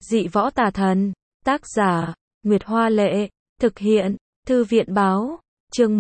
Dị võ tà thần. Tác giả, Nguyệt Hoa Lệ. Thực hiện, Thư viện Báo. Chương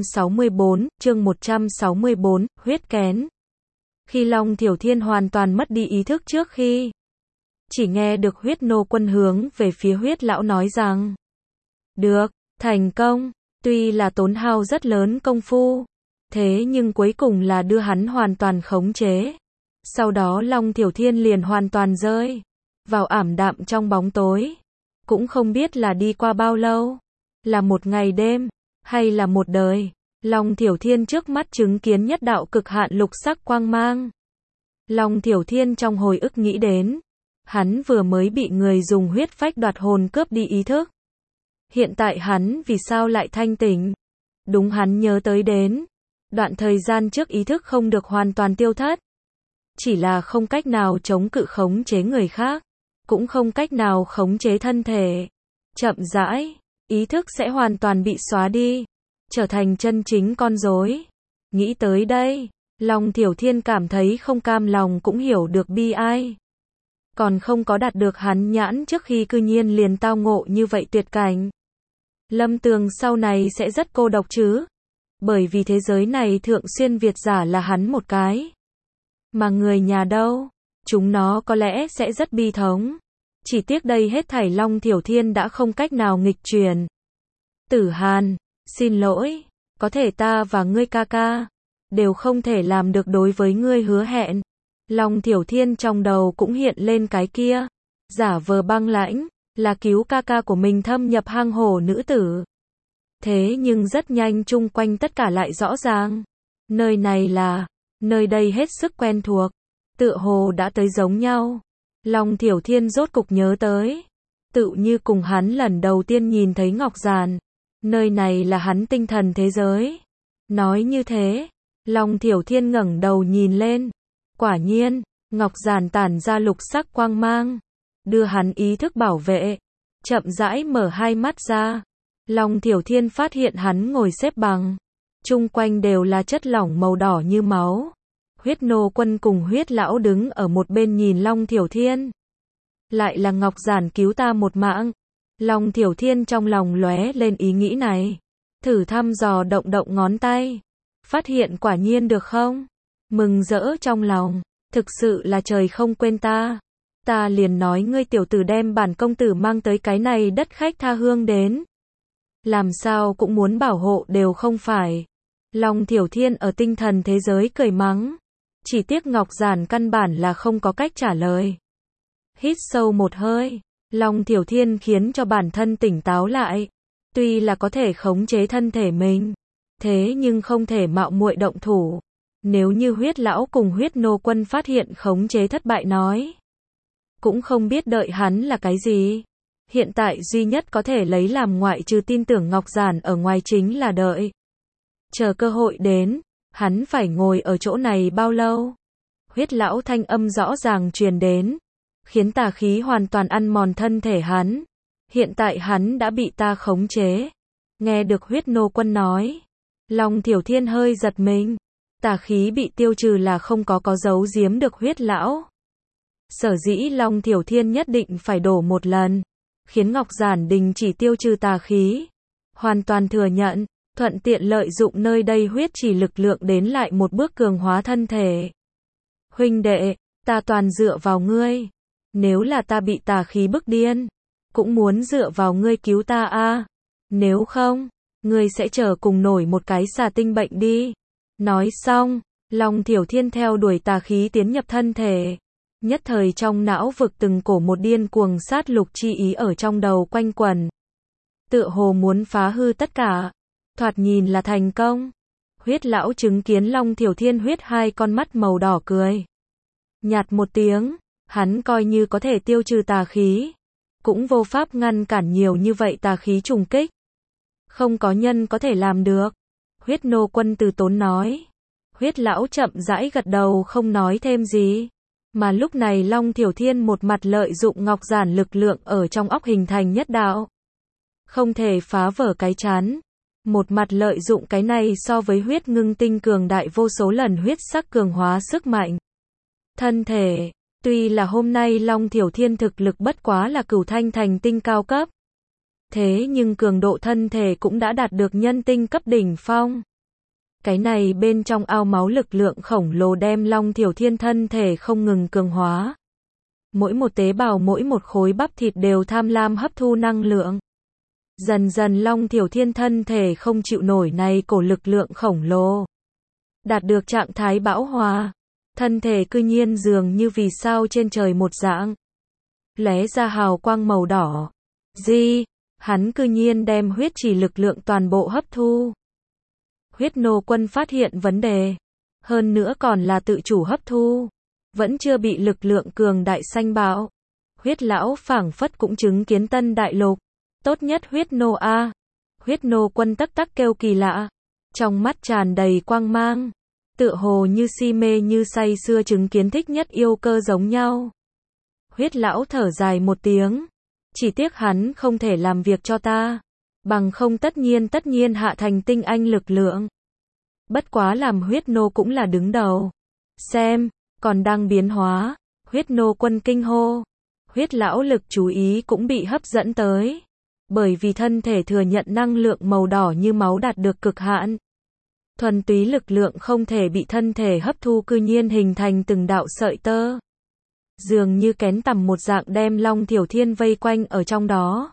164, huyết kén. Khi Long Thiểu Thiên hoàn toàn mất đi ý thức trước khi chỉ nghe được huyết nô quân hướng về phía huyết lão nói rằng được, thành công, tuy là tốn hao rất lớn công phu, thế nhưng cuối cùng là đưa hắn hoàn toàn khống chế. Sau đó Long Thiểu Thiên liền hoàn toàn rơi vào ảm đạm trong bóng tối. Cũng không biết là đi qua bao lâu, là một ngày đêm, hay là một đời. Long Thiểu Thiên trước mắt chứng kiến nhất đạo cực hạn lục sắc quang mang. Long Thiểu Thiên trong hồi ức nghĩ đến, hắn vừa mới bị người dùng huyết phách đoạt hồn cướp đi ý thức. Hiện tại hắn vì sao lại thanh tỉnh? Đúng, hắn nhớ tới đến đoạn thời gian trước ý thức không được hoàn toàn tiêu thất. Chỉ là không cách nào chống cự khống chế người khác, cũng không cách nào khống chế thân thể. Chậm rãi, ý thức sẽ hoàn toàn bị xóa đi, trở thành chân chính con rối. Nghĩ tới đây, Long Thiểu Thiên cảm thấy không cam lòng cũng hiểu được bi ai. Còn không có đạt được hắn nhãn trước khi cư nhiên liền tao ngộ như vậy tuyệt cảnh. Lâm Tường sau này sẽ rất cô độc chứ. Bởi vì thế giới này thượng xuyên Việt giả là hắn một cái. Mà người nhà đâu? Chúng nó có lẽ sẽ rất bi thống. Chỉ tiếc đây hết thảy Long Thiểu Thiên đã không cách nào nghịch chuyển. Tử Hàn, xin lỗi, có thể ta và ngươi ca ca đều không thể làm được đối với ngươi hứa hẹn. Long Thiểu Thiên trong đầu cũng hiện lên cái kia, giả vờ băng lãnh, là cứu ca ca của mình thâm nhập hang hổ nữ tử. Thế nhưng rất nhanh chung quanh tất cả lại rõ ràng. Nơi này là, nơi đây hết sức quen thuộc, tựa hồ đã tới giống nhau. Long Thiểu Thiên rốt cục nhớ tới, tự như cùng hắn lần đầu tiên nhìn thấy Ngọc Giản. Nơi này là hắn tinh thần thế giới. Nói như thế, Long Thiểu Thiên ngẩng đầu nhìn lên. Quả nhiên, Ngọc Giản tản ra lục sắc quang mang, đưa hắn ý thức bảo vệ. Chậm rãi mở hai mắt ra. Long Thiểu Thiên phát hiện hắn ngồi xếp bằng. Chung quanh đều là chất lỏng màu đỏ như máu. Huyết nô quân cùng huyết lão đứng ở một bên nhìn Long Thiểu Thiên. Lại là Ngọc Giản cứu ta một mạng. Long Thiểu Thiên trong lòng lóe lên ý nghĩ này. Thử thăm dò động động ngón tay. Phát hiện quả nhiên được không? Mừng rỡ trong lòng. Thực sự là trời không quên ta. Ta liền nói ngươi tiểu tử đem bản công tử mang tới cái này đất khách tha hương đến. Làm sao cũng muốn bảo hộ đều không phải. Long Thiểu Thiên ở tinh thần thế giới cười mắng. Chỉ tiếc Ngọc Giản căn bản là không có cách trả lời. Hít sâu một hơi. Long Thiểu Thiên khiến cho bản thân tỉnh táo lại. Tuy là có thể khống chế thân thể mình, thế nhưng không thể mạo muội động thủ. Nếu như huyết lão cùng huyết nô quân phát hiện khống chế thất bại nói, cũng không biết đợi hắn là cái gì. Hiện tại duy nhất có thể lấy làm ngoại trừ tin tưởng Ngọc Giản ở ngoài chính là đợi. Chờ cơ hội đến, hắn phải ngồi ở chỗ này bao lâu? Huyết lão thanh âm rõ ràng truyền đến, khiến tà khí hoàn toàn ăn mòn thân thể hắn. Hiện tại hắn đã bị ta khống chế. Nghe được huyết nô quân nói, Long Thiểu Thiên hơi giật mình. Tà khí bị tiêu trừ là không có giấu giếm được huyết lão. Sở dĩ Long Thiểu Thiên nhất định phải đổ một lần, khiến Ngọc Giản đình chỉ tiêu trừ tà khí. Hoàn toàn thừa nhận, thuận tiện lợi dụng nơi đây huyết chỉ lực lượng đến lại một bước cường hóa thân thể. Huynh đệ, ta toàn dựa vào ngươi. Nếu là ta bị tà khí bức điên, cũng muốn dựa vào ngươi cứu ta a. Nếu không, ngươi sẽ chờ cùng nổi một cái xà tinh bệnh đi. Nói xong, Long Thiểu Thiên theo đuổi tà khí tiến nhập thân thể. Nhất thời trong não vực từng cổ một điên cuồng sát lục chi ý ở trong đầu quanh quẩn. Tựa hồ muốn phá hư tất cả. Thoạt nhìn là thành công. Huyết lão chứng kiến Long Thiểu Thiên huyết hai con mắt màu đỏ cười nhạt một tiếng. Hắn coi như có thể tiêu trừ tà khí, cũng vô pháp ngăn cản nhiều như vậy tà khí trùng kích. Không có nhân có thể làm được. Huyết nô quân từ tốn nói. Huyết lão chậm rãi gật đầu không nói thêm gì. Mà lúc này Long Thiểu Thiên một mặt lợi dụng Ngọc Giản lực lượng ở trong óc hình thành nhất đạo, không thể phá vỡ cái chán. Một mặt lợi dụng cái này so với huyết ngưng tinh cường đại vô số lần huyết sắc cường hóa sức mạnh thân thể. Tuy là hôm nay Long Thiểu Thiên thực lực bất quá là cửu thanh thành tinh cao cấp. Thế nhưng cường độ thân thể cũng đã đạt được nhân tinh cấp đỉnh phong. Cái này bên trong ao máu lực lượng khổng lồ đem Long Thiểu Thiên thân thể không ngừng cường hóa. Mỗi một tế bào mỗi một khối bắp thịt đều tham lam hấp thu năng lượng. Dần dần Long Thiểu Thiên thân thể không chịu nổi này cổ lực lượng khổng lồ. Đạt được trạng thái bão hòa. Thân thể cư nhiên dường như vì sao trên trời một dạng. Lóe ra hào quang màu đỏ. Hắn cư nhiên đem huyết chỉ lực lượng toàn bộ hấp thu. Huyết nô quân phát hiện vấn đề. Hơn nữa còn là tự chủ hấp thu. Vẫn chưa bị lực lượng cường đại sanh bạo. Huyết lão phảng phất cũng chứng kiến tân đại lục. Tốt nhất huyết nô a. Huyết nô quân tắc tắc kêu kỳ lạ. Trong mắt tràn đầy quang mang. Tựa hồ như si mê như say sưa chứng kiến thích nhất yêu cơ giống nhau. Huyết lão thở dài một tiếng. Chỉ tiếc hắn không thể làm việc cho ta. Bằng không tất nhiên hạ thành tinh anh lực lượng. Bất quá làm huyết nô cũng là đứng đầu. Xem, còn đang biến hóa. Huyết nô quân kinh hô. Huyết lão lực chú ý cũng bị hấp dẫn tới. Bởi vì thân thể thừa nhận năng lượng màu đỏ như máu đạt được cực hạn. Thuần túy lực lượng không thể bị thân thể hấp thu cư nhiên hình thành từng đạo sợi tơ. Dường như kén tằm một dạng đem Long Thiểu Thiên vây quanh ở trong đó.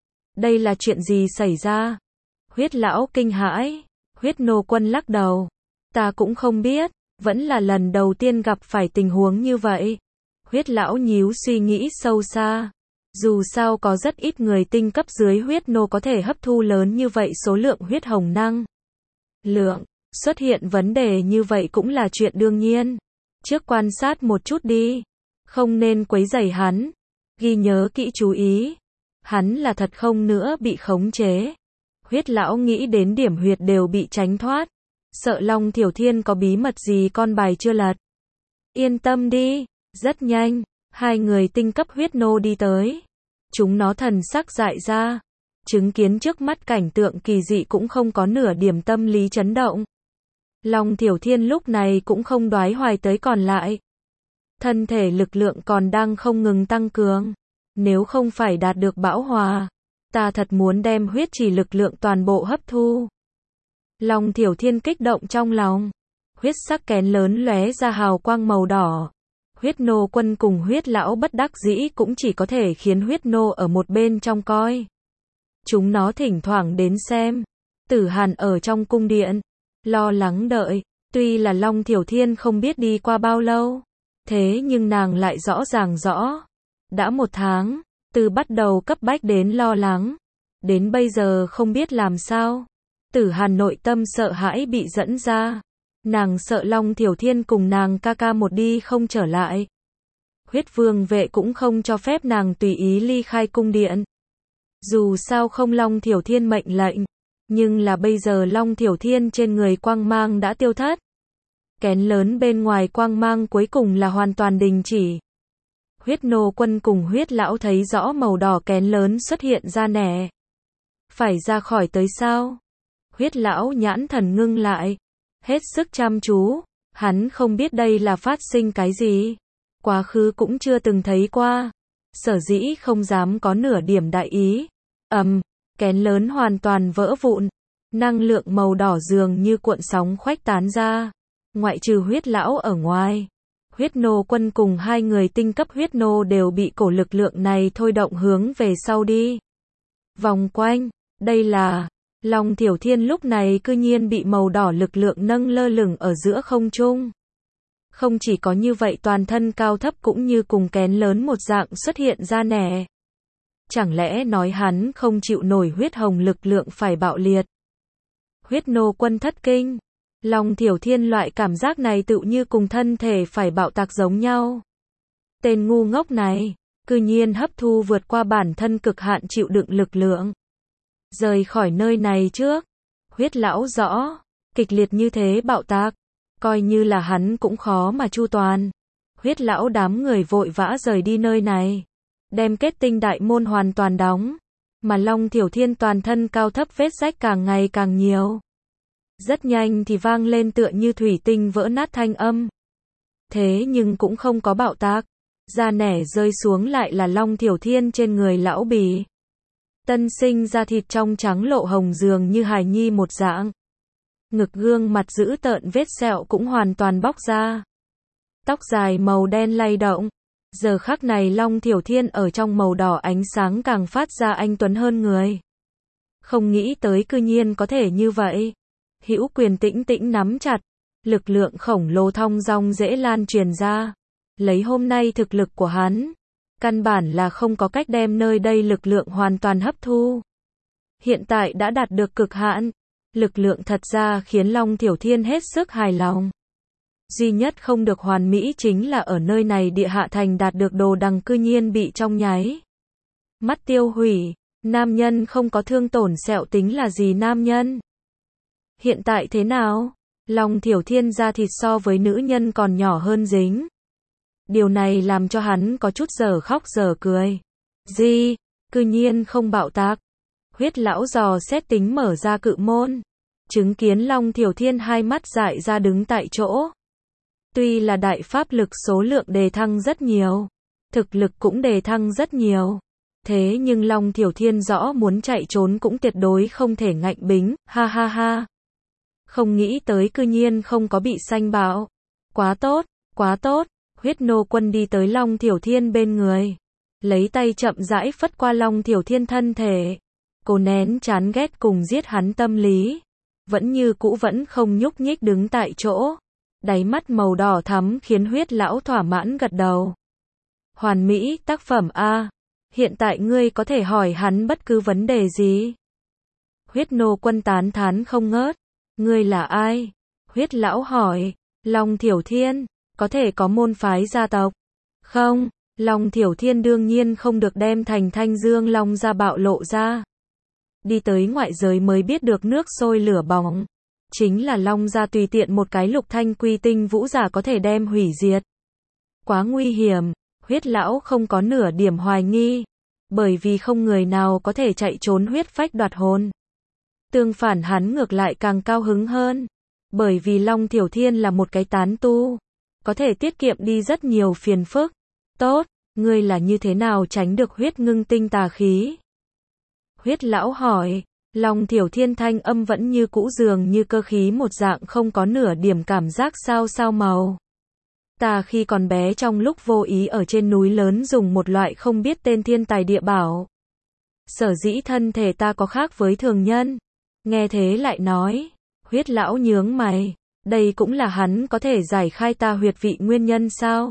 Đây là chuyện gì xảy ra? Huyết lão kinh hãi. Huyết nô quân lắc đầu. Ta cũng không biết, vẫn là lần đầu tiên gặp phải tình huống như vậy. Huyết lão nhíu suy nghĩ sâu xa. Dù sao có rất ít người tinh cấp dưới huyết nô có thể hấp thu lớn như vậy số lượng huyết hồng năng lượng. Xuất hiện vấn đề như vậy cũng là chuyện đương nhiên. Trước quan sát một chút đi. Không nên quấy rầy hắn. Ghi nhớ kỹ chú ý. Hắn là thật không nữa bị khống chế. Huyết lão nghĩ đến điểm huyệt đều bị tránh thoát. Sợ Long Thiểu Thiên có bí mật gì con bài chưa lật. Yên tâm đi. Rất nhanh. Hai người tinh cấp huyết nô đi tới. Chúng nó thần sắc dại ra. Chứng kiến trước mắt cảnh tượng kỳ dị cũng không có nửa điểm tâm lý chấn động. Long Thiểu Thiên lúc này cũng không đoái hoài tới còn lại. Thân thể lực lượng còn đang không ngừng tăng cường. Nếu không phải đạt được bão hòa, ta thật muốn đem huyết chỉ lực lượng toàn bộ hấp thu. Long Thiểu Thiên kích động trong lòng. Huyết sắc kén lớn lóe ra hào quang màu đỏ. Huyết nô quân cùng huyết lão bất đắc dĩ cũng chỉ có thể khiến huyết nô ở một bên trong coi. Chúng nó thỉnh thoảng đến xem. Tử Hàn ở trong cung điện, lo lắng đợi. Tuy là Long Thiểu Thiên không biết đi qua bao lâu, thế nhưng nàng lại rõ ràng rõ. Đã 1 tháng, từ bắt đầu cấp bách đến lo lắng, đến bây giờ không biết làm sao. Tử Hàn nội tâm sợ hãi bị dẫn ra. Nàng sợ Long Thiểu Thiên cùng nàng ca ca một đi không trở lại. Huyết vương vệ cũng không cho phép nàng tùy ý ly khai cung điện. Dù sao không Long Thiểu Thiên mệnh lệnh, nhưng là bây giờ Long Thiểu Thiên trên người quang mang đã tiêu thất. Kén lớn bên ngoài quang mang cuối cùng là hoàn toàn đình chỉ. Huyết nô quân cùng huyết lão thấy rõ màu đỏ kén lớn xuất hiện ra nẻ. Phải ra khỏi tới sao? Huyết lão nhãn thần ngưng lại. Hết sức chăm chú. Hắn không biết đây là phát sinh cái gì. Quá khứ cũng chưa từng thấy qua. Sở dĩ không dám có nửa điểm đại ý. Kén lớn hoàn toàn vỡ vụn. Năng lượng màu đỏ dường như cuộn sóng khuếch tán ra. Ngoại trừ huyết lão ở ngoài. Huyết nô quân cùng hai người tinh cấp huyết nô đều bị cổ lực lượng này thôi động hướng về sau đi. Vòng quanh. Đây là... Long Thiểu Thiên lúc này cư nhiên bị màu đỏ lực lượng nâng lơ lửng ở giữa không trung. Không chỉ có như vậy toàn thân cao thấp cũng như cùng kén lớn một dạng xuất hiện ra nẻ. Chẳng lẽ nói hắn không chịu nổi huyết hồng lực lượng phải bạo liệt. Huyết nô quân thất kinh. Long Thiểu Thiên loại cảm giác này tự như cùng thân thể phải bạo tạc giống nhau. Tên ngu ngốc này, cư nhiên hấp thu vượt qua bản thân cực hạn chịu đựng lực lượng. Rời khỏi nơi này trước. Huyết lão rõ. Kịch liệt như thế bạo tạc. Coi như là hắn cũng khó mà chu toàn. Huyết lão đám người vội vã rời đi nơi này. Đem kết tinh đại môn hoàn toàn đóng. Mà Long Thiểu Thiên toàn thân cao thấp vết rách càng ngày càng nhiều. Rất nhanh thì vang lên tựa như thủy tinh vỡ nát thanh âm. Thế nhưng cũng không có bạo tạc. da nẻ rơi xuống lại là Long Thiểu Thiên trên người lão bì. Tân sinh da thịt trong trắng lộ hồng dường như hài nhi một dạng. Ngực gương mặt dữ tợn vết sẹo cũng hoàn toàn bóc ra. Tóc dài màu đen lay động. Giờ khắc này Long Thiểu Thiên ở trong màu đỏ ánh sáng càng phát ra anh tuấn hơn người. Không nghĩ tới cư nhiên có thể như vậy. Hữu quyền tĩnh tĩnh nắm chặt. Lực lượng khổng lồ thong dong dễ lan truyền ra. Lấy hôm nay thực lực của hắn, căn bản là không có cách đem nơi đây lực lượng hoàn toàn hấp thu. Hiện tại đã đạt được cực hạn. Lực lượng thật ra khiến Long Thiểu Thiên hết sức hài lòng. Duy nhất không được hoàn mỹ chính là ở nơi này địa hạ thành đạt được đồ đằng cư nhiên bị trong nháy mắt tiêu hủy. Nam nhân không có thương tổn sẹo tính là gì nam nhân? Hiện tại thế nào? Long Thiểu Thiên da thịt so với nữ nhân còn nhỏ hơn dính. Điều này làm cho hắn có chút giờ khóc giờ cười. Gì? Cư nhiên không bạo tạc. Huyết lão dò xét tính mở ra cự môn. Chứng kiến Long Thiểu Thiên hai mắt dại ra đứng tại chỗ. Tuy là đại pháp lực số lượng đề thăng rất nhiều. Thực lực cũng đề thăng rất nhiều. Thế nhưng Long Thiểu Thiên rõ muốn chạy trốn cũng tuyệt đối không thể ngạnh bính. Ha ha ha. Không nghĩ tới cư nhiên không có bị sanh bạo. Quá tốt, quá tốt. Huyết nô quân đi tới Long Thiểu Thiên bên người. Lấy tay chậm rãi phất qua Long Thiểu Thiên thân thể. Cô nén chán ghét cùng giết hắn tâm lý. Vẫn như cũ vẫn không nhúc nhích đứng tại chỗ. Đáy mắt màu đỏ thắm khiến huyết lão thỏa mãn gật đầu. Hoàn mỹ tác phẩm A. Hiện tại ngươi có thể hỏi hắn bất cứ vấn đề gì. Huyết nô quân tán thán không ngớt. Ngươi là ai? Huyết lão hỏi. Long Thiểu Thiên. Có thể có môn phái gia tộc? Không. Long Thiểu Thiên đương nhiên không được đem thành Thanh Dương Long gia bạo lộ ra. Đi tới ngoại giới mới biết được nước sôi lửa bỏng. Chính là Long gia tùy tiện một cái lục thanh quy tinh vũ giả có thể đem hủy diệt. Quá nguy hiểm. Huyết lão không có nửa điểm hoài nghi. Bởi vì không người nào có thể chạy trốn huyết phách đoạt hồn. Tương phản hắn ngược lại càng cao hứng hơn. Bởi vì Long Thiểu Thiên là một cái tán tu. Có thể tiết kiệm đi rất nhiều phiền phức. Tốt, ngươi là như thế nào tránh được huyết ngưng tinh tà khí? Huyết lão hỏi. Long Thiểu Thiên thanh âm vẫn như cũ dường như cơ khí một dạng không có nửa điểm cảm giác sao màu. Ta khi còn bé trong lúc vô ý ở trên núi lớn dùng một loại không biết tên thiên tài địa bảo. Sở dĩ thân thể ta có khác với thường nhân. Nghe thế lại nói. Huyết lão nhướng mày. Đây cũng là hắn có thể giải khai ta huyệt vị nguyên nhân sao?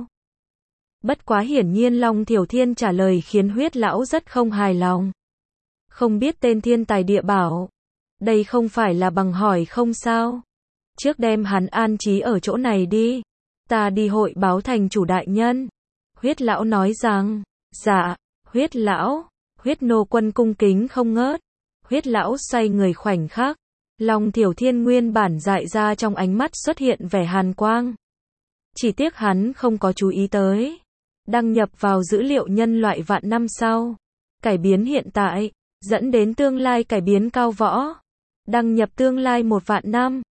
Bất quá hiển nhiên Long Thiểu Thiên trả lời khiến huyết lão rất không hài lòng. Không biết tên thiên tài địa bảo. Đây không phải là bằng hỏi không sao? Trước đem hắn an trí ở chỗ này đi. Ta đi hội báo thành chủ đại nhân. Huyết lão nói rằng. Dạ, huyết lão. Huyết nô quân cung kính không ngớt. Huyết lão xoay người khoảnh khắc. Long Thiểu Thiên nguyên bản dại ra trong ánh mắt xuất hiện vẻ hàn quang. Chỉ tiếc hắn không có chú ý tới. Đăng nhập vào dữ liệu nhân loại vạn năm sau. Cải biến hiện tại. Dẫn đến tương lai cải biến cao võ. Đăng nhập tương lai 1 vạn năm.